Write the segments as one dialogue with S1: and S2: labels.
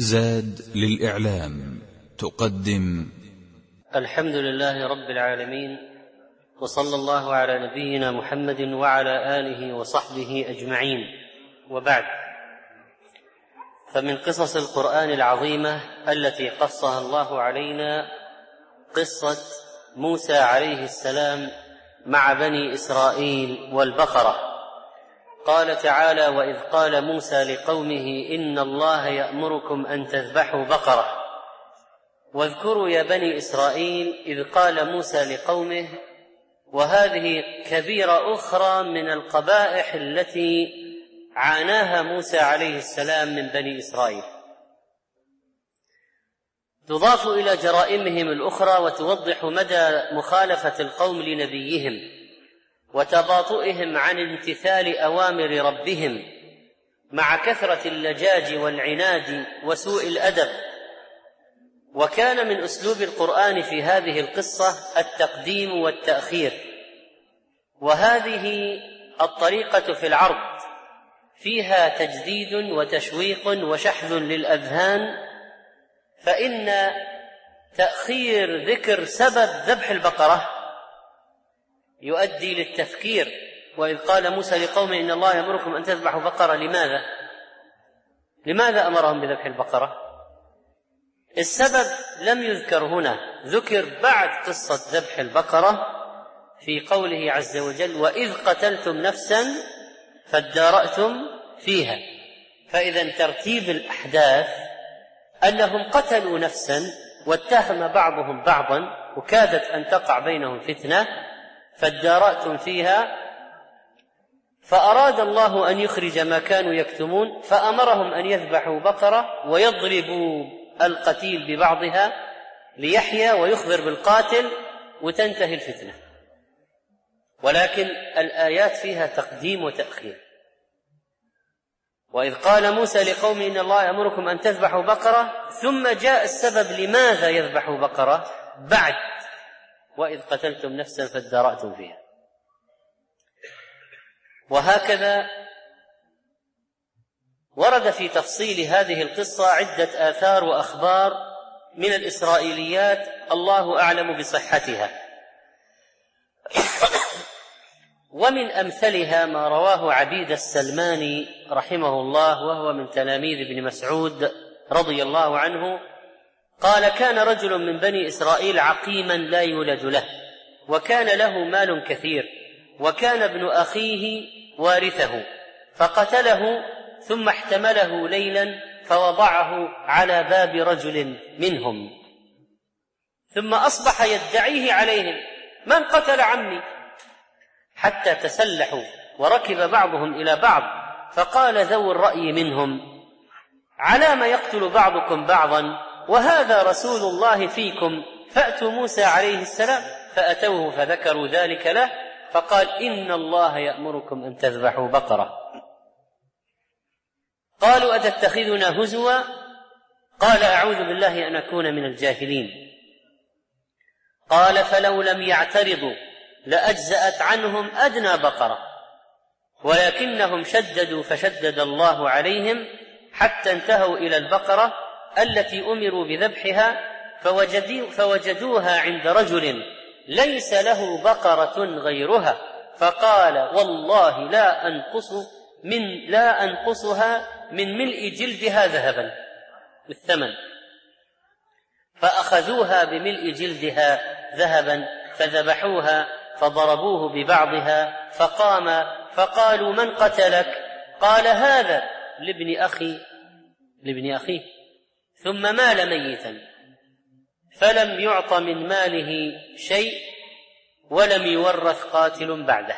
S1: زاد للإعلام تقدم
S2: الحمد لله رب العالمين، وصلى الله على نبينا محمد وعلى آله وصحبه أجمعين، وبعد. فمن قصص القرآن العظيمة التي قصها الله علينا قصة موسى عليه السلام مع بني إسرائيل والبقرة. قال تعالى: وإذ قال موسى لقومه إن الله يأمركم أن تذبحوا بقرة. واذكروا يا بني إسرائيل إذ قال موسى لقومه. وهذه كبيرة أخرى من القبائح التي عاناها موسى عليه السلام من بني إسرائيل، تضاف إلى جرائمهم الأخرى وتوضح مدى مخالفة القوم لنبيهم وتباطؤهم عن امتثال أوامر ربهم مع كثرة اللجاج والعناد وسوء الأدب. وكان من أسلوب القرآن في هذه القصة التقديم والتأخير، وهذه الطريقة في العرض فيها تجديد وتشويق وشحذ للأذهان، فإن تأخير ذكر سبب ذبح البقرة يؤدي للتفكير. وإذ قال موسى لقومه إن الله يأمركم أن تذبحوا بقرة. لماذا أمرهم بذبح البقرة؟ السبب لم يذكر هنا، ذكر بعد قصة ذبح البقرة في قوله عز وجل: وإذ قتلتم نفسا فادارأتم فيها. فإذا ترتيب الأحداث أنهم قتلوا نفسا واتهم بعضهم بعضا وكادت أن تقع بينهم فتنة، فادارأتم فيها، فأراد الله أن يخرج ما كانوا يكتمون فأمرهم أن يذبحوا بقرة ويضربوا القتيل ببعضها ليحيى ويخبر بالقاتل وتنتهي الفتنة. ولكن الآيات فيها تقديم وتأخير. وإذ قال موسى لقومه إن الله يأمركم أن تذبحوا بقرة، ثم جاء السبب لماذا يذبحوا بقرة بعد وإذ قتلتم نفسا فادارأتم فيها. وهكذا ورد في تفصيل هذه القصة عدة آثار وأخبار من الإسرائيليات الله أعلم بصحتها. ومن أمثلها ما رواه عبيد السلماني رحمه الله، وهو من تلاميذ ابن مسعود رضي الله عنه، قال: كان رجل من بني إسرائيل عقيما لا يولد له، وكان له مال كثير، وكان ابن أخيه وارثه، فقتله ثم احتمله ليلا فوضعه على باب رجل منهم، ثم أصبح يدعيه عليهم: من قتل عمي؟ حتى تسلحوا وركب بعضهم إلى بعض، فقال ذو الرأي منهم: على ما يقتل بعضكم بعضا وهذا رسول الله فيكم، فأتوا موسى عليه السلام فأتوه فذكروا ذلك له، فقال: إن الله يأمركم أن تذبحوا بقرة. قالوا: أتتخذنا هزوا؟ قال: أعوذ بالله أن أكون من الجاهلين. قال: فلو لم يعترضوا لأجزأت عنهم أدنى بقرة، ولكنهم شددوا فشدد الله عليهم حتى انتهوا إلى البقرة التي أمروا بذبحها، فوجدوها عند رجل ليس له بقرة غيرها، فقال: والله لا أنقصها من ملء جلدها ذهبا بالثمن. فأخذوها بملء جلدها ذهبا فذبحوها فضربوه ببعضها، فقام فقالوا: من قتلك؟ قال: هذا لابن أخيه، ثم مال ميتا، فلم يعط من ماله شيء ولم يورث قاتل بعده.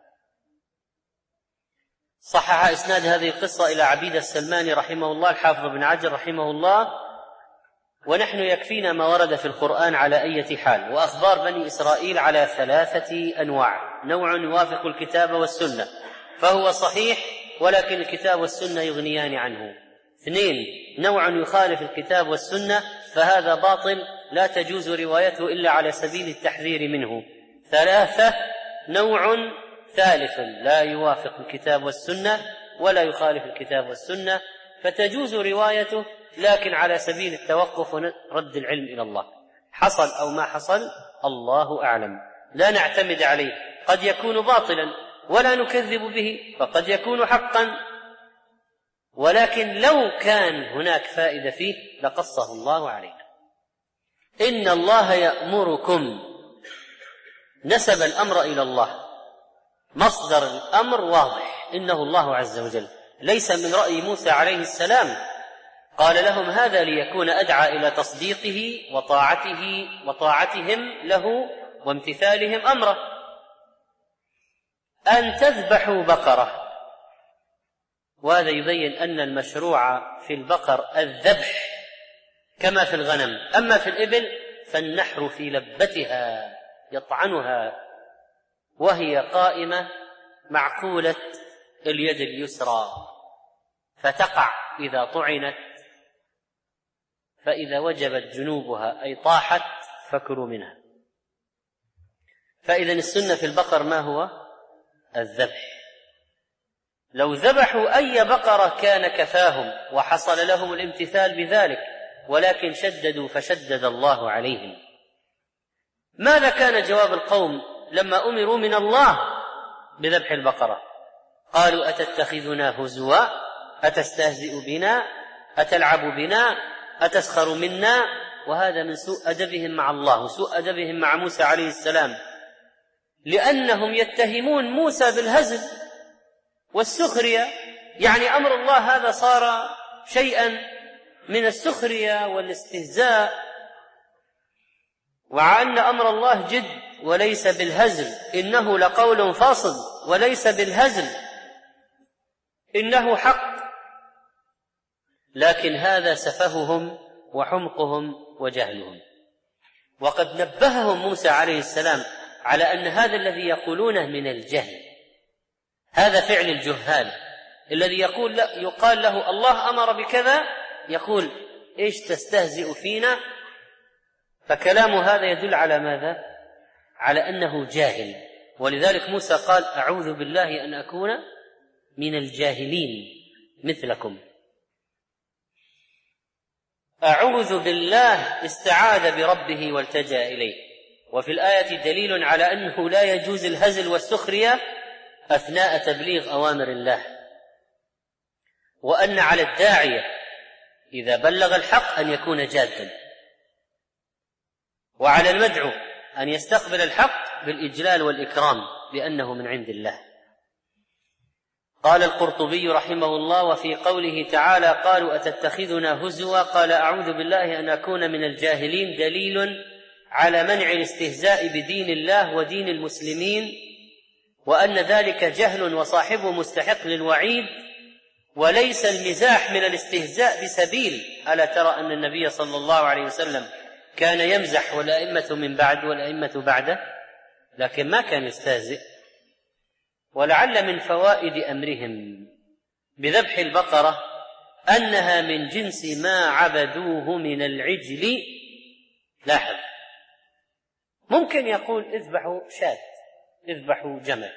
S2: صحح إسناد هذه القصة إلى عبيد السلماني رحمه الله الحافظ بن عجر رحمه الله. ونحن يكفينا ما ورد في القرآن على أي حال. وأخبار بني إسرائيل على 3 أنواع: نوع يوافق الكتاب والسنة فهو صحيح ولكن الكتاب والسنة يغنيان عنه. 2 نوع يخالف الكتاب والسنة فهذا باطل لا تجوز روايته إلا على سبيل التحذير منه. 3 نوع ثالث لا يوافق الكتاب والسنة ولا يخالف الكتاب والسنة فتجوز روايته، لكن على سبيل التوقف ورد العلم إلى الله. حصل أو ما حصل الله أعلم، لا نعتمد عليه، قد يكون باطلا ولا نكذب به، وقد يكون حقا، ولكن لو كان هناك فائدة فيه لقصه الله علينا. إن الله يأمركم، نسب الأمر إلى الله، مصدر الأمر واضح، إنه الله عز وجل، ليس من رأي موسى عليه السلام. قال لهم هذا ليكون أدعى إلى تصديقه وطاعتهم له وامتثالهم أمره. أن تذبحوا بقرة، وهذا يبين أن المشروع في البقر الذبح كما في الغنم، أما في الإبل فالنحر في لبتها يطعنها وهي قائمة معقولة اليد اليسرى، فتقع إذا طعنت، فإذا وجبت جنوبها أي طاحت فكلوا منها. فإذا السنة في البقر ما هو؟ الذبح. لو ذبحوا أي بقرة كان كفاهم وحصل لهم الامتثال بذلك، ولكن شددوا فشدد الله عليهم. ماذا كان جواب القوم لما أمروا من الله بذبح البقرة؟ قالوا أتتخذنا هزوا، أتستهزئ بنا، أتلعب بنا، أتسخر منا. وهذا من سوء أدبهم مع الله وسوء أدبهم مع موسى عليه السلام، لأنهم يتهمون موسى بالهزل والسخرية، يعني أمر الله هذا صار شيئا من السخرية والاستهزاء، وعلى أن أمر الله جد وليس بالهزل، إنه لقول فاصل وليس بالهزل، إنه حق. لكن هذا سفههم وحمقهم وجهلهم. وقد نبههم موسى عليه السلام على أن هذا الذي يقولونه من الجهل، هذا فعل الجهال الذي يقال له الله أمر بكذا، يقول إيش تستهزئ فينا؟ فكلام هذا يدل على ماذا؟ على أنه جاهل. ولذلك موسى قال أعوذ بالله أن أكون من الجاهلين مثلكم. أعوذ بالله استعاذ بربه والتجأ إليه. وفي الآية دليل على أنه لا يجوز الهزل والسخرية أثناء تبليغ أوامر الله، وأن على الداعية إذا بلغ الحق أن يكون جادا، وعلى المدعو أن يستقبل الحق بالإجلال والإكرام لأنه من عند الله. قال القرطبي رحمه الله: وفي قوله تعالى قالوا أتتخذنا هزوا، قال أعوذ بالله أن أكون من الجاهلين، دليل على منع الاستهزاء بدين الله ودين المسلمين، وأن ذلك جهل وصاحبه مستحق للوعيد، وليس المزاح من الاستهزاء بسبيل. ألا ترى أن النبي صلى الله عليه وسلم كان يمزح والأئمة من بعد والأئمة بعده، لكن ما كان يستهزئ. ولعل من فوائد أمرهم بذبح البقرة أنها من جنس ما عبدوه من العجل. لاحظ، ممكن يقول اذبحوا شاة، اذبحوا جمل،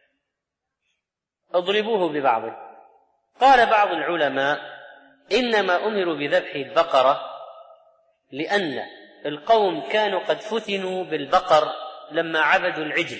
S2: اضربوه ببعضه. قال بعض العلماء إنما أمروا بذبح البقرة لأن القوم كانوا قد فتنوا بالبقر لما عبدوا العجل،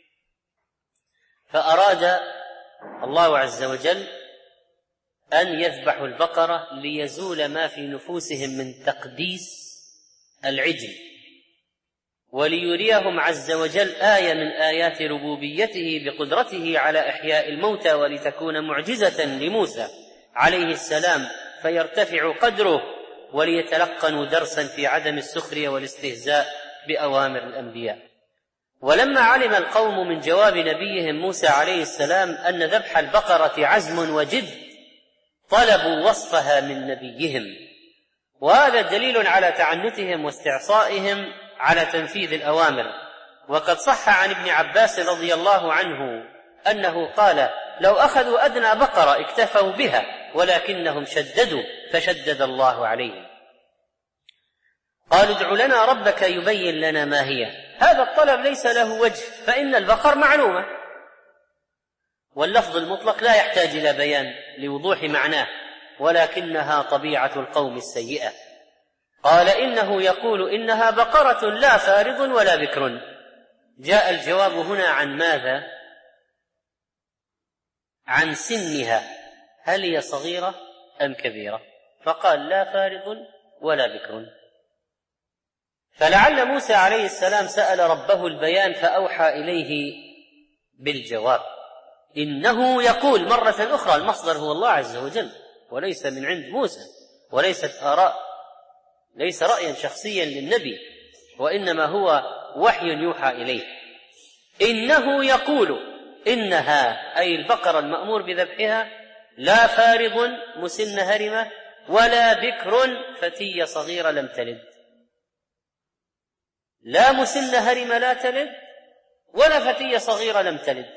S2: فأراد الله عز وجل أن يذبحوا البقرة ليزول ما في نفوسهم من تقديس العجل، وليريهم عز وجل آية من آيات ربوبيته بقدرته على إحياء الموتى، ولتكون معجزة لموسى عليه السلام فيرتفع قدره، وليتلقنوا درسا في عدم السخرية والاستهزاء بأوامر الأنبياء. ولما علم القوم من جواب نبيهم موسى عليه السلام أن ذبح البقرة عزم وجد، طلبوا وصفها من نبيهم، وهذا دليل على تعنتهم واستعصائهم على تنفيذ الأوامر. وقد صح عن ابن عباس رضي الله عنه أنه قال: لو أخذوا أدنى بقرة اكتفوا بها، ولكنهم شددوا فشدد الله عليهم. قالوا ادع لنا ربك يبين لنا ما هي. هذا الطلب ليس له وجه، فإن البقر معلومة، واللفظ المطلق لا يحتاج إلى بيان لوضوح معناه، ولكنها طبيعة القوم السيئة. قال إنه يقول إنها بقرة لا فارض ولا بكر. جاء الجواب هنا عن ماذا؟ عن سنها، هل هي صغيرة أم كبيرة؟ فقال لا فارض ولا بكر. فلعل موسى عليه السلام سأل ربه البيان فأوحى إليه بالجواب. إنه يقول مرة أخرى، المصدر هو الله عز وجل وليس من عند موسى، وليست آراء، ليس رأيا شخصيا للنبي، وإنما هو وحي يوحى إليه. إنه يقول إنها أي البقرة المأمور بذبحها لا فارض مسن هرمة ولا بكر فتية صغيرة لم تلد. لا مسن هرمة لا تلد ولا فتية صغيرة لم تلد،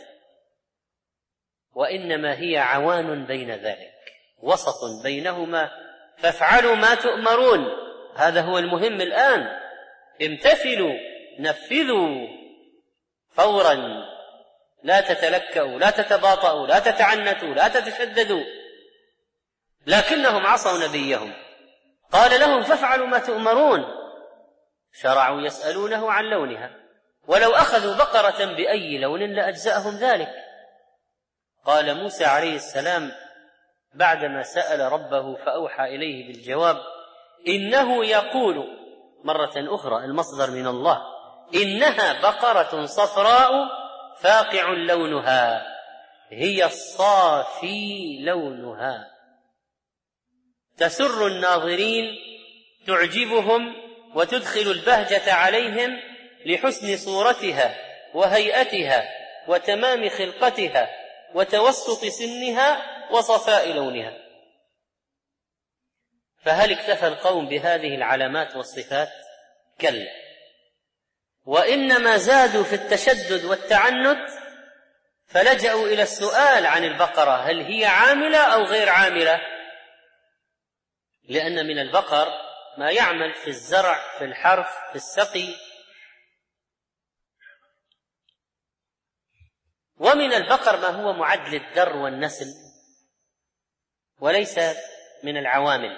S2: وإنما هي عوان بين ذلك، وسط بينهما، فافعلوا ما تؤمرون. هذا هو المهم الآن، امتثلوا نفذوا فورا، لا تتلكأوا لا تتباطؤوا لا تتعنتوا لا تتشددوا. لكنهم عصوا نبيهم، قال لهم فافعلوا ما تؤمرون. شرعوا يسألونه عن لونها، ولو أخذوا بقرة بأي لون لأجزأهم ذلك. قال موسى عليه السلام بعدما سأل ربه فأوحى إليه بالجواب: إنه يقول مرة أخرى، المصدر من الله، إنها بقرة صفراء فاقع لونها، هي الصافي لونها، تسر الناظرين، تعجبهم وتدخل البهجة عليهم لحسن صورتها وهيئتها وتمام خلقتها وتوسط سنها وصفاء لونها. فهل اكتفى القوم بهذه العلامات والصفات؟ كلا، وإنما زادوا في التشدد والتعنت، فلجأوا إلى السؤال عن البقرة: هل هي عاملة أو غير عاملة؟ لأن من البقر ما يعمل في الزرع، في الحرث، في السقي، ومن البقر ما هو معد للدر والنسل وليس من العوامل.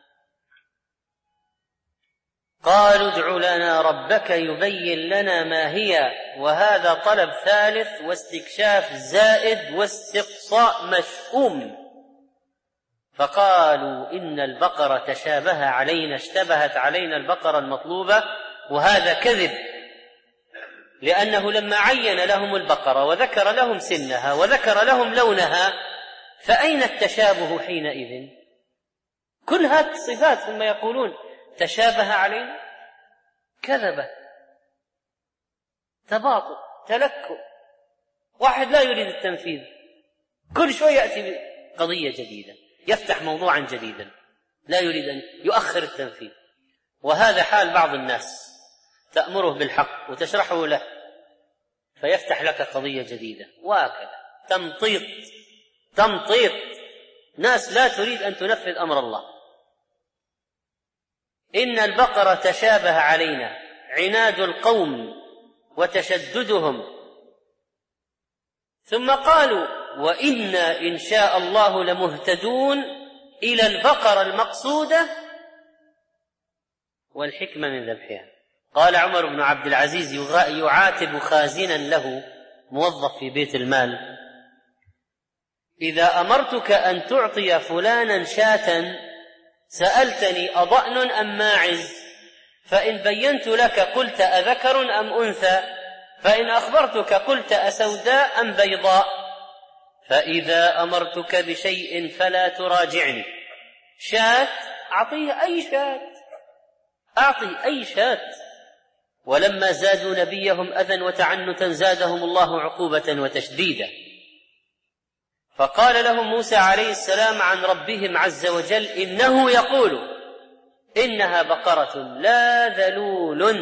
S2: قالوا ادع لنا ربك يبين لنا ما هي، وهذا طلب ثالث واستكشاف زائد واستقصاء مشؤوم. فقالوا إن البقرة تشابه علينا، اشتبهت علينا البقرة المطلوبة، وهذا كذب، لأنه لما عين لهم البقرة وذكر لهم سنها وذكر لهم لونها فأين التشابه حينئذ؟ كل هذه الصفات ثم يقولون تشابه علينا. كذبة، تباطؤ، تلكؤ، واحد لا يريد التنفيذ، كل شوي يأتي بقضية جديدة، يفتح موضوعا جديدا، لا يريد أن يؤخر التنفيذ. وهذا حال بعض الناس، تأمره بالحق وتشرحه له فيفتح لك قضية جديدة، وهكذا تمطيط ناس لا تريد أن تنفذ أمر الله. إن البقرة تشابه علينا، عناد القوم وتشددهم. ثم قالوا وإنا إن شاء الله لمهتدون إلى البقرة المقصودة والحكمة من ذبحها. قال عمر بن عبد العزيز يعاتب خازنا له، موظف في بيت المال: إذا أمرتك أن تعطي فلانا شاة سألتني أضأن أم ماعز؟ فإن بينت لك قلت أذكر أم أنثى؟ فإن أخبرتك قلت أسوداء أم بيضاء؟ فإذا أمرتك بشيء فلا تراجعني. شاة أعطيه أي شاة، أعطي أي شاة. ولما زادوا نبيهم أذى وتعنتا زادهم الله عقوبة وتشديدا. فقال لهم موسى عليه السلام عن ربهم عز وجل: إنه يقول إنها بقرة لا ذلول،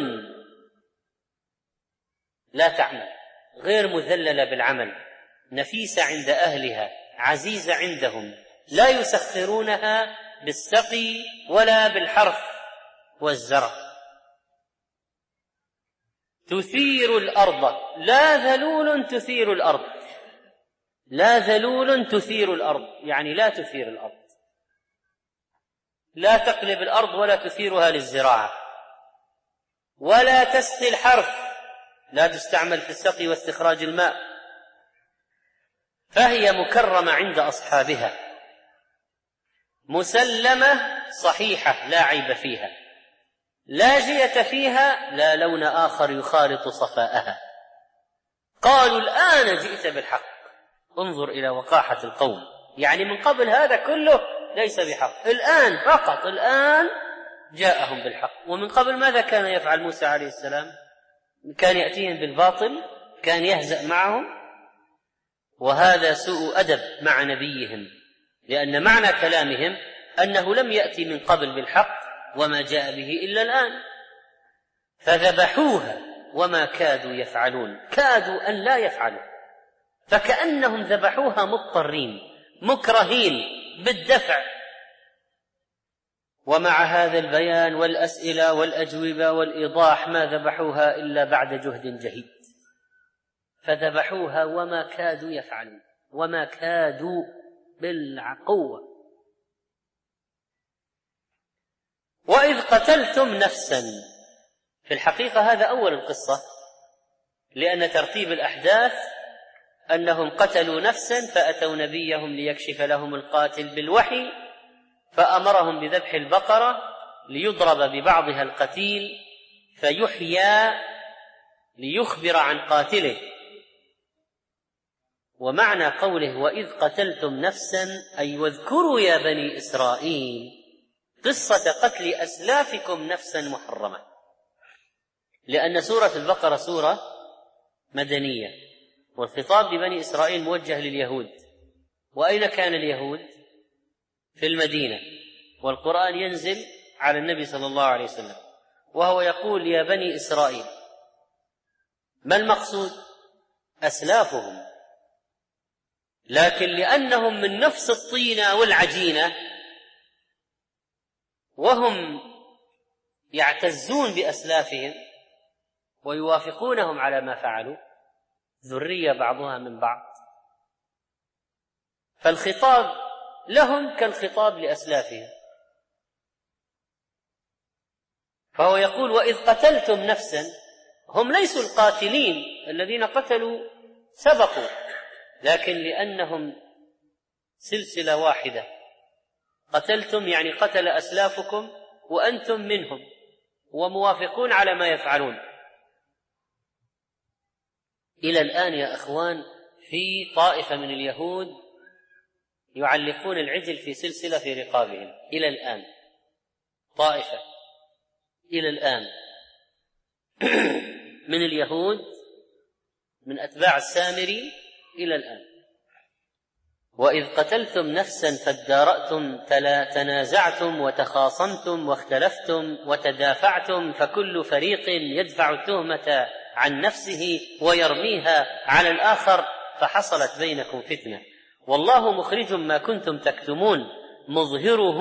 S2: لا تعمل، غير مذللة بالعمل، نفيسة عند أهلها، عزيزة عندهم، لا يسخرونها بالسقي ولا بالحرث والزرع. تثير الأرض، لا ذلول تثير الأرض، لا ذلول تثير الأرض، يعني لا تثير الأرض. لا تقلب الأرض ولا تثيرها للزراعة، ولا تسقي الحرث، لا تستعمل في السقي واستخراج الماء، فهي مكرمة عند أصحابها، مسلمة صحيحة لا عيب فيها، لا جية فيها، لا لون آخر يخالط صفاءها. قالوا الآن جئت بالحق. انظر إلى وقاحة القوم، يعني من قبل هذا كله ليس بحق، الآن فقط الآن جاءهم بالحق. ومن قبل ماذا كان يفعل موسى عليه السلام؟ كان يأتيهم بالباطل، كان يهزأ معهم، وهذا سوء أدب مع نبيهم، لأن معنى كلامهم أنه لم يأتي من قبل بالحق وما جاء به إلا الآن. فذبحوها وما كادوا يفعلون، كادوا أن لا يفعلوا، فكأنهم ذبحوها مضطرين مكرهين بالدفع. ومع هذا البيان والأسئلة والأجوبة والإيضاح ما ذبحوها إلا بعد جهد جهيد، فذبحوها وما كادوا يفعلون، وما كادوا بالقوة. وإذ قتلتم نفسا، في الحقيقة هذا أول القصة، لأن ترتيب الأحداث أنهم قتلوا نفسا فأتوا نبيهم ليكشف لهم القاتل بالوحي، فأمرهم بذبح البقرة ليضرب ببعضها القتيل فيحيى ليخبر عن قاتله. ومعنى قوله وإذ قتلتم نفسا أي واذكروا يا بني إسرائيل قصة قتل أسلافكم نفسا محرمة، لأن سورة البقرة سورة مدنية، والخطاب لبني إسرائيل موجه لليهود. وأين كان اليهود؟ في المدينة، والقرآن ينزل على النبي صلى الله عليه وسلم وهو يقول يا بني إسرائيل. ما المقصود؟ أسلافهم، لكن لأنهم من نفس الطينة والعجينة وهم يعتزون بأسلافهم ويوافقونهم على ما فعلوا، ذرية بعضها من بعض، فالخطاب لهم كالخطاب لأسلافهم. فهو يقول وإذ قتلتم نفسا، هم ليسوا القاتلين الذين قتلوا سبقوا، لكن لأنهم سلسلة واحدة، قتلتم يعني قتل أسلافكم وأنتم منهم وموافقون على ما يفعلون. إلى الآن يا أخوان في طائفة من اليهود يعلقون العجل في سلسلة في رقابهم، إلى الآن طائفة إلى الآن من اليهود من أتباع السامري إلى الآن. وإذ قتلتم نفسا فادارأتم تنازعتم وتخاصمتم واختلفتم وتدافعتم فكل فريق يدفع التهمة عن نفسه ويرميها على الآخر فحصلت بينكم فتنة والله مخرج ما كنتم تكتمون مظهره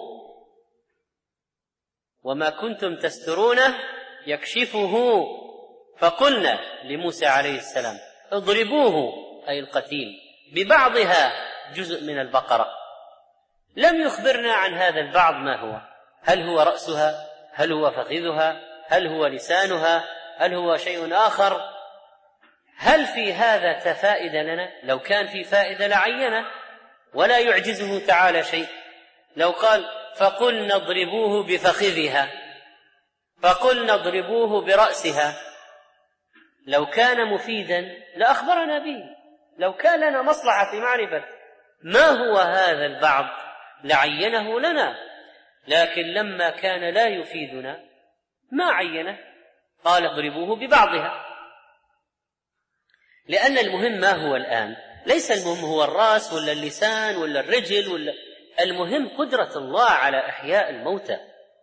S2: وما كنتم تسترونه يكشفه. فقلنا لموسى عليه السلام اضربوه أي القتيل ببعضها جزء من البقرة. لم يخبرنا عن هذا البعض ما هو، هل هو رأسها، هل هو فخذها، هل هو لسانها، هل هو شيء آخر؟ هل في هذا فائدة لنا؟ لو كان في فائدة لعينه، ولا يعجزه تعالى شيء. لو قال فقلنا اضربوه بفخذها، فقلنا اضربوه برأسها، لو كان مفيدا لأخبرنا به، لو كان لنا مصلحة في معرفة ما هو هذا البعض لعينه لنا، لكن لما كان لا يفيدنا ما عينه، قال اضربوه ببعضها. لأن المهم ما هو الآن، ليس المهم هو الرأس ولا اللسان ولا الرجل ولا، المهم قدرة الله على إحياء الموتى.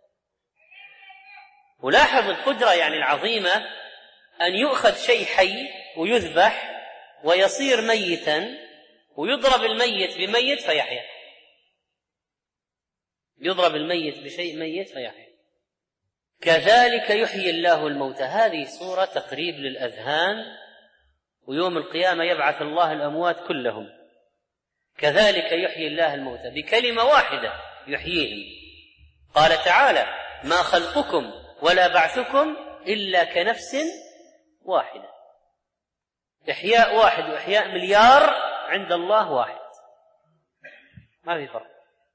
S2: ولاحظ القدرة يعني العظيمة، أن يؤخذ شيء حي ويذبح ويصير ميتا ويضرب الميت بميت فيحيا، يضرب الميت بشيء ميت فيحيا. كذلك يحيي الله الموتى. هذه صورة تقريب للأذهان، ويوم القيامة يبعث الله الأموات كلهم. كذلك يحيي الله الموتى بكلمة واحدة يحييهم. قال تعالى: ما خلقكم ولا بعثكم إلا كنفس واحدة. إحياء واحد وإحياء مليار عند الله واحد، ما في فرق.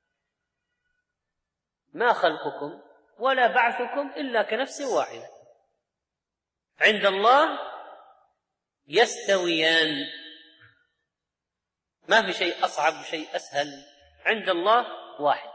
S2: ما خلقكم ولا بعثكم إلا كنفس واحدة، عند الله يستويان، ما في شيء أصعب وشيء أسهل، عند الله واحد.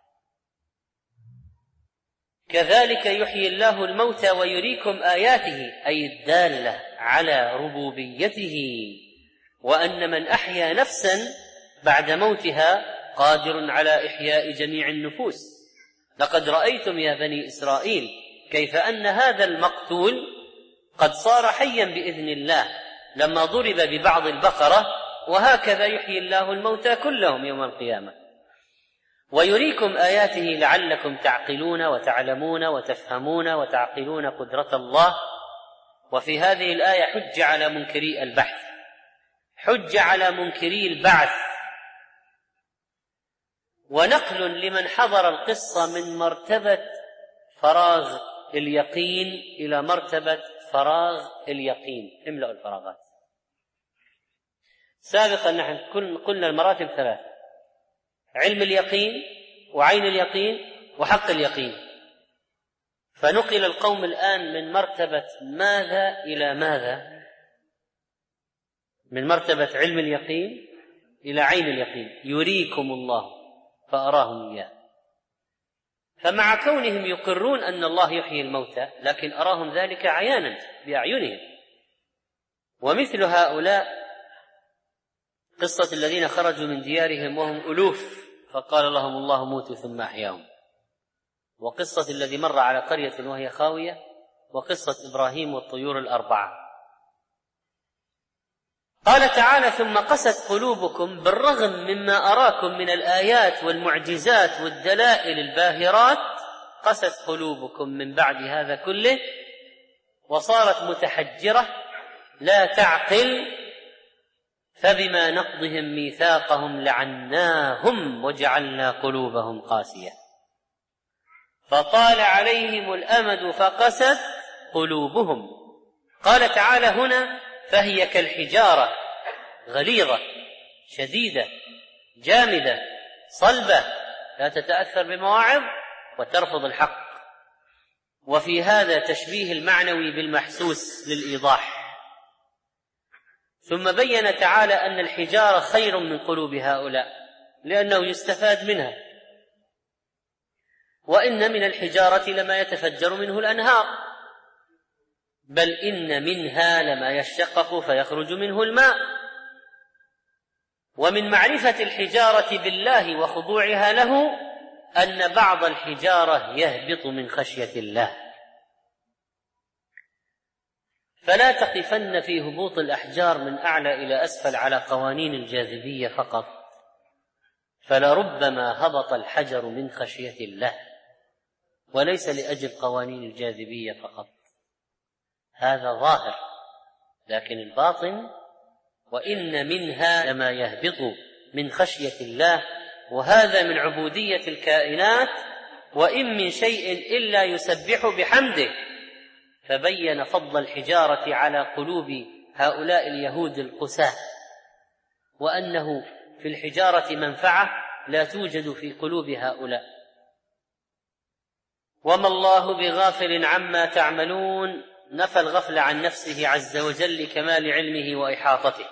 S2: كذلك يحيي الله الموتى ويريكم آياته، أي الدالة على ربوبيته، وأن من أحيا نفسا بعد موتها قادر على إحياء جميع النفوس. لقد رأيتم يا بني إسرائيل كيف أن هذا المقتول قد صار حيا بإذن الله لما ضرب ببعض البقرة، وهكذا يحيي الله الموتى كلهم يوم القيامة. ويريكم آياته لعلكم تعقلون وتعلمون وتفهمون وتعقلون قدرة الله. وفي هذه الآية حج على منكري البحث، حج على منكري البعث، ونقل لمن حضر القصة من مرتبة فراغ اليقين إلى مرتبة فراغ اليقين. املأوا الفراغات. سابقا نحن قلنا المراتب ثلاثة: علم اليقين، وعين اليقين، وحق اليقين. فنقل القوم الآن من مرتبة ماذا إلى ماذا؟ من مرتبة علم اليقين إلى عين اليقين. يريكم الله فأراهم إياه. فمع كونهم يقرون أن الله يحيي الموتى، لكن أراهم ذلك عيانا بأعينهم. ومثل هؤلاء قصة الذين خرجوا من ديارهم وهم ألوف فقال لهم الله موتوا ثم أحياهم، وقصة الذي مر على قرية وهي خاوية، وقصة إبراهيم والطيور الأربعة. قال تعالى: ثم قست قلوبكم بالرغم مما أراكم من الآيات والمعجزات والدلائل الباهرات، قست قلوبكم من بعد هذا كله وصارت متحجرة لا تعقل، فبما نقضهم ميثاقهم لعناهم وجعلنا قلوبهم قاسية فطال عليهم الأمد فقست قلوبهم. قال تعالى هنا: فهي كالحجارة، غليظة شديدة جامدة صلبة، لا تتأثر بمواعظ وترفض الحق. وفي هذا تشبيه المعنوي بالمحسوس للإيضاح. ثم بين تعالى أن الحجارة خير من قلوب هؤلاء لأنه يستفاد منها، وإن من الحجارة لما يتفجر منه الأنهار، بل إن منها لما يشقق فيخرج منه الماء. ومن معرفة الحجارة بالله وخضوعها له أن بعض الحجارة يهبط من خشية الله. فلا تقفن في هبوط الأحجار من أعلى إلى أسفل على قوانين الجاذبية فقط، فلربما هبط الحجر من خشية الله وليس لأجل قوانين الجاذبية فقط. هذا ظاهر، لكن الباطن: وإن منها لما يهبط من خشية الله، وهذا من عبودية الكائنات، وإن من شيء إلا يسبح بحمده. فبين فضل الحجارة على قلوب هؤلاء اليهود القساة، وأنه في الحجارة منفعة لا توجد في قلوب هؤلاء. وما الله بغافل عما تعملون، نفى الغفل عن نفسه عز وجل لكمال علمه وإحاطته.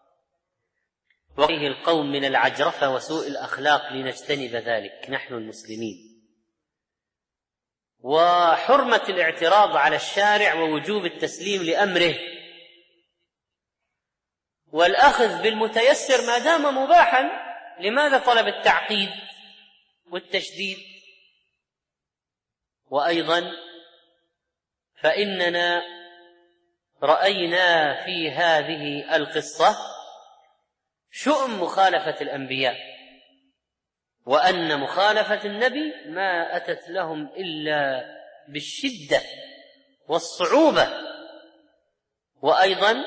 S2: وفيه القوم من العجرفة وسوء الأخلاق لنجتنب ذلك نحن المسلمين. وحرمة الاعتراض على الشارع ووجوب التسليم لأمره، والأخذ بالمتيسر ما دام مباحا. لماذا طلب التعقيد والتشديد؟ وأيضا فإننا رأينا في هذه القصة شؤم مخالفة الأنبياء، وأن مخالفة النبي ما أتت لهم إلا بالشدة والصعوبة. وأيضا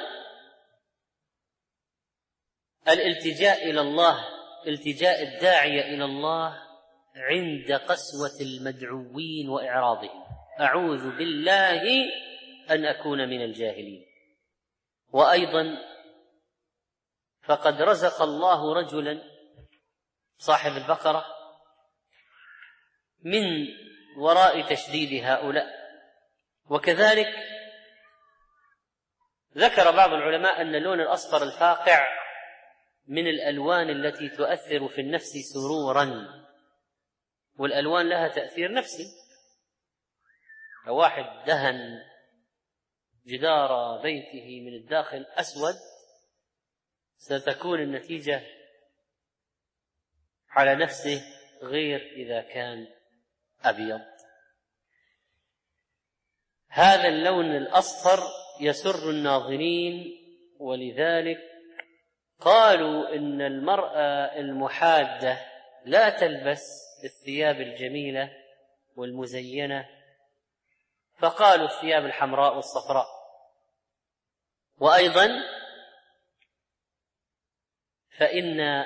S2: الالتجاء إلى الله، التجاء الداعية إلى الله عند قسوة المدعوين وإعراضهم: أعوذ بالله أن أكون من الجاهلين. وأيضا فقد رزق الله رجلا صاحب البقرة من وراء تشديد هؤلاء. وكذلك ذكر بعض العلماء أن اللون الأصفر الفاقع من الألوان التي تؤثر في النفس سرورا، والألوان لها تأثير نفسي. لو واحد دهن جدار بيته من الداخل أسود ستكون النتيجة على نفسه غير إذا كان أبيض. هذا اللون الأصفر يسر الناظرين، ولذلك قالوا إن المرأة المحادة لا تلبس الثياب الجميلة والمزينة، فقالوا الثياب الحمراء والصفراء. وأيضا فإن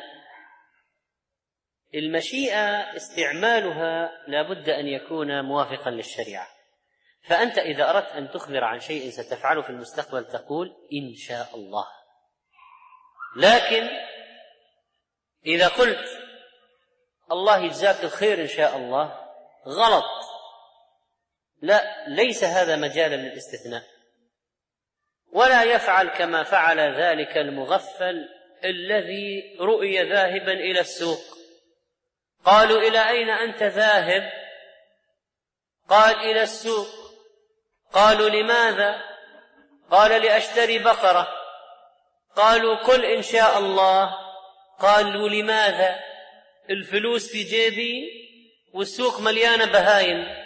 S2: المشيئة استعمالها لا بد أن يكون موافقا للشريعة. فأنت إذا أردت أن تخبر عن شيء ستفعله في المستقبل تقول إن شاء الله. لكن إذا قلت الله يجزاك الخير إن شاء الله غلط. لا، ليس هذا مجالا للاستثناء. ولا يفعل كما فعل ذلك المغفل الذي رؤي ذاهبا إلى السوق. قالوا إلى أين أنت ذاهب؟ قال إلى السوق. قالوا لماذا؟ قال لأشتري بقرة. قالوا قل إن شاء الله. قالوا لماذا؟ الفلوس في جيبي والسوق مليانة بهايم.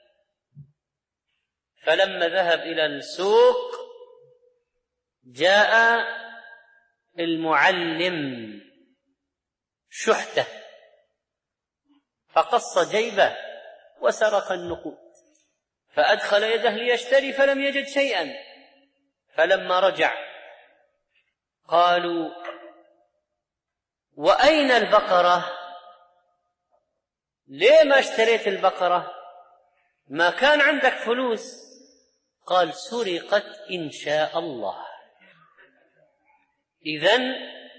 S2: فلما ذهب إلى السوق جاء المعلم شحته فقص جيبه وسرق النقود، فأدخل يده ليشتري فلم يجد شيئا. فلما رجع قالوا وأين البقرة؟ ليه ما اشتريت البقرة؟ ما كان عندك فلوس؟ قال سرقت إن شاء الله. إذن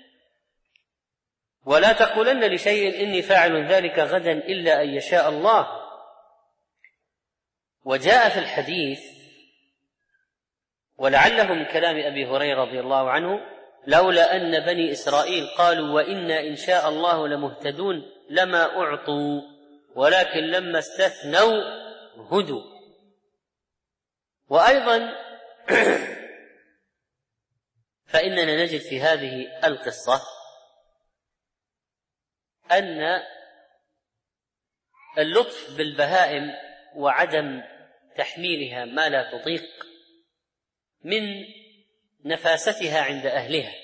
S2: ولا تقولن لشيء إني فاعل ذلك غدا إلا أن يشاء الله. وجاء في الحديث ولعله من كلام أبي هريرة رضي الله عنه: لولا أن بني إسرائيل قالوا وإنا إن شاء الله لمهتدون لما أعطوا ولكن لما استثنوا هدوا. وأيضا فإننا نجد في هذه القصة أن اللطف بالبهائم وعدم تحميلها ما لا تطيق من نفاستها عند أهلها.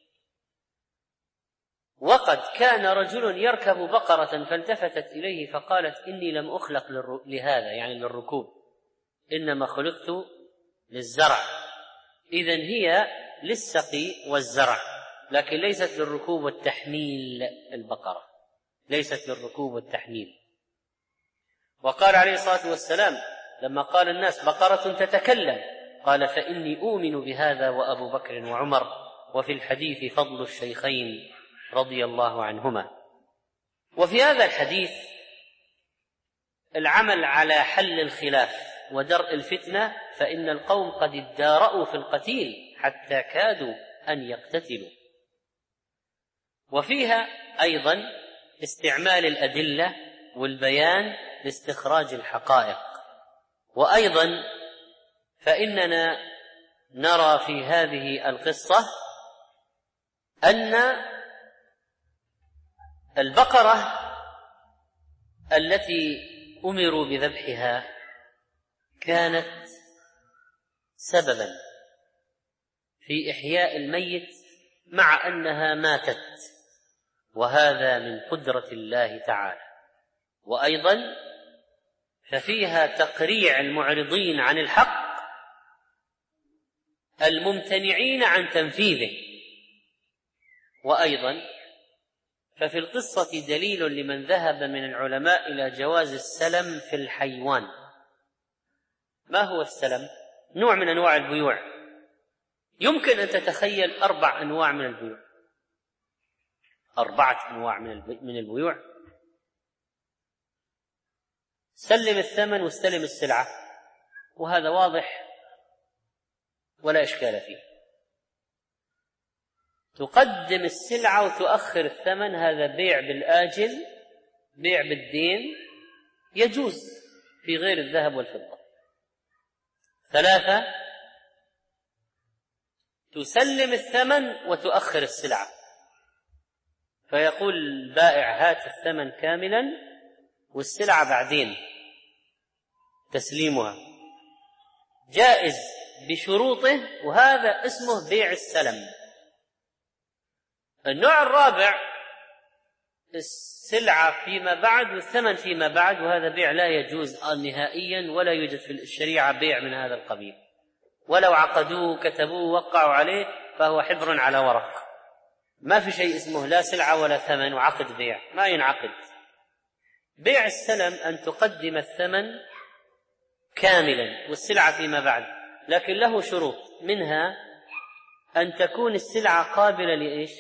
S2: وقد كان رجل يركب بقرة فالتفتت إليه فقالت إني لم أخلق لهذا، يعني للركوب، إنما خلقت للزرع. إذن هي للسقي والزرع لكن ليست للركوب والتحميل. البقرة ليست للركوب والتحميل. وقال عليه الصلاة والسلام لما قال الناس بقرة تتكلم قال فإني أؤمن بهذا وأبو بكر وعمر. وفي الحديث فضل الشيخين رضي الله عنهما. وفي هذا الحديث العمل على حل الخلاف ودرء الفتنة، فإن القوم قد ادارأوا في القتيل حتى كادوا أن يقتتلوا. وفيها أيضا استعمال الأدلة والبيان لاستخراج الحقائق. وأيضا فإننا نرى في هذه القصة أن البقرة التي أمروا بذبحها كانت سببا في إحياء الميت مع أنها ماتت، وهذا من قدرة الله تعالى. وأيضا ففيها تقريع المعرضين عن الحق الممتنعين عن تنفيذه. وأيضا ففي القصة دليل لمن ذهب من العلماء إلى جواز السلم في الحيوان. ما هو السلم؟ نوع من أنواع البيوع. يمكن أن تتخيل 4 أنواع من البيوع، 4 أنواع من البيوع. سلم الثمن واستلم السلعة، وهذا واضح ولا إشكال فيه. تقدم السلعة وتؤخر الثمن، هذا بيع بالآجل، بيع بالدين، يجوز في غير الذهب والفضة. 3 تسلم الثمن وتؤخر السلعة، فيقول البائع هات الثمن كاملا والسلعة بعدين تسليمها، جائز بشروطه، وهذا اسمه بيع السلم. النوع الرابع السلعة فيما بعد والثمن فيما بعد، وهذا بيع لا يجوز نهائيا، ولا يوجد في الشريعة بيع من هذا القبيل، ولو عقدوه كتبوه وقعوا عليه فهو حبر على ورق، ما في شيء اسمه لا سلعة ولا ثمن وعقد بيع، ما ينعقد. بيع السلم أن تقدم الثمن كاملا والسلعة فيما بعد، لكن له شروط، منها أن تكون السلعة قابلة لإيش؟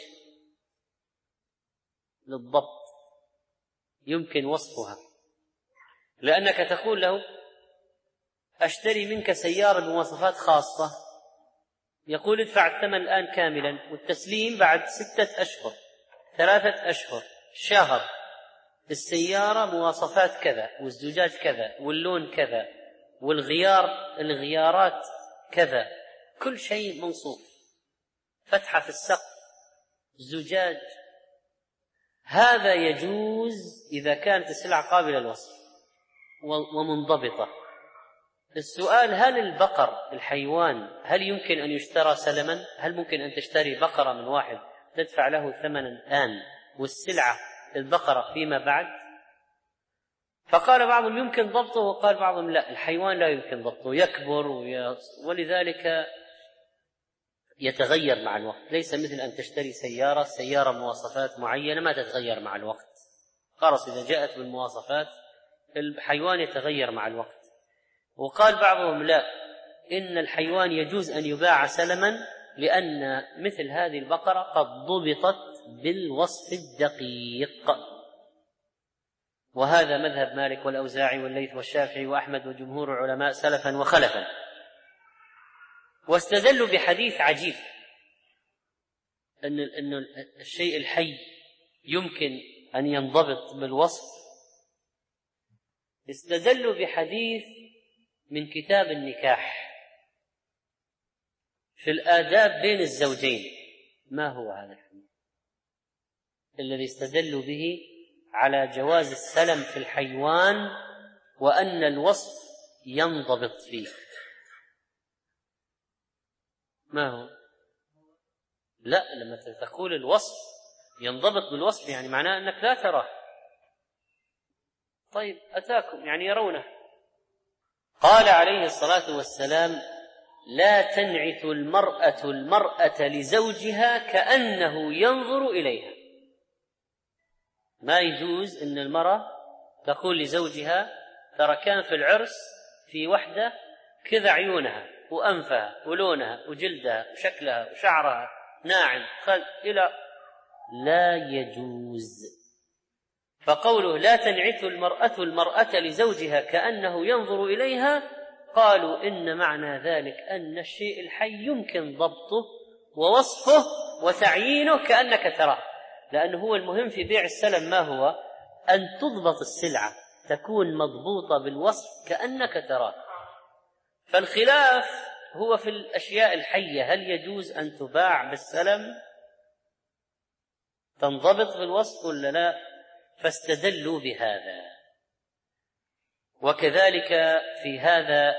S2: للضبط، يمكن وصفها، لأنك تقول له أشتري منك سيارة بمواصفات خاصة، يقول ادفع الثمن الآن كاملا والتسليم بعد 6 أشهر 3 أشهر شهر، السيارة مواصفات كذا والزجاج كذا واللون كذا الغيارات كذا، كل شيء منصوب، فتحة في السقف، زجاج. هذا يجوز إذا كانت السلعة قابلة للوصف ومنضبطة. السؤال: هل البقر الحيوان هل يمكن أن يشترى سلما؟ هل ممكن أن تشتري بقرة من واحد تدفع له ثمنا الآن والسلعة البقرة فيما بعد؟ فقال بعضهم يمكن ضبطه، وقال بعضهم لا، الحيوان لا يمكن ضبطه، يكبر ولذلك يتغير مع الوقت، ليس مثل أن تشتري سيارة مواصفات معينة ما تتغير مع الوقت، خلاص إذا جاءت بالمواصفات، الحيوان يتغير مع الوقت. وقال بعضهم لا، إن الحيوان يجوز أن يباع سلما، لأن مثل هذه البقرة قد ضبطت بالوصف الدقيق. وهذا مذهب مالك والأوزاعي والليث والشافعي وأحمد وجمهور العلماء سلفا وخلفا. واستدلوا بحديث عجيب، أن الشيء الحي يمكن أن ينضبط بالوصف. استدلوا بحديث من كتاب النكاح في الآداب بين الزوجين. ما هو هذا الحديث الذي استدلوا به على جواز السلم في الحيوان وأن الوصف ينضبط فيه؟ ما هو؟ لا، لما تقول الوصف ينضبط بالوصف يعني معناه أنك لا تراه. طيب أتاكم يعني يرونه. قال عليه الصلاة والسلام: لا تنعت المرأة لزوجها كأنه ينظر إليها. ما يجوز أن المرأة تقول لزوجها: ترى كان في العرس في وحدة كذا عيونها وأنفها ولونها وجلدها وشكلها وشعرها ناعم إلى، لا يجوز. فقوله لا تنعت المرأة لزوجها كأنه ينظر إليها، قالوا إن معنى ذلك أن الشيء الحي يمكن ضبطه ووصفه وتعيينه كأنك تراه، لأنه هو المهم في بيع السلم ما هو؟ أن تضبط السلعة، تكون مضبوطة بالوصف كأنك تراه. فالخلاف هو في الأشياء الحية، هل يجوز أن تباع بالسلم تنضبط بالوصف ولا لا؟ فاستدلوا بهذا. وكذلك في هذا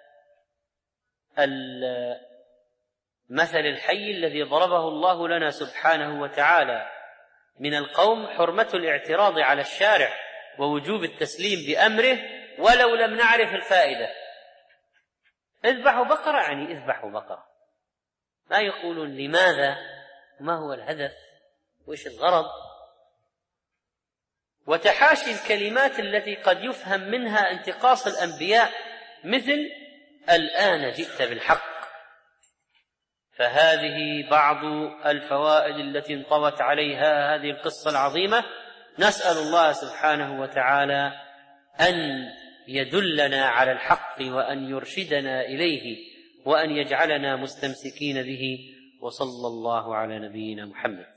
S2: المثل الحي الذي ضربه الله لنا سبحانه وتعالى من القوم، حرمة الاعتراض على الشارع ووجوب التسليم بأمره ولو لم نعرف الفائدة. اذبحوا بقرة يعني اذبحوا بقرة، ما يقولون لماذا، ما هو الهدف، وإيش الغرض. وتحاشي الكلمات التي قد يفهم منها انتقاص الأنبياء، مثل الآن جئت بالحق. فهذه بعض الفوائد التي انطوت عليها هذه القصة العظيمة. نسأل الله سبحانه وتعالى أن يدلنا على الحق وأن يرشدنا إليه وأن يجعلنا مستمسكين به. وصلى الله على نبينا محمد.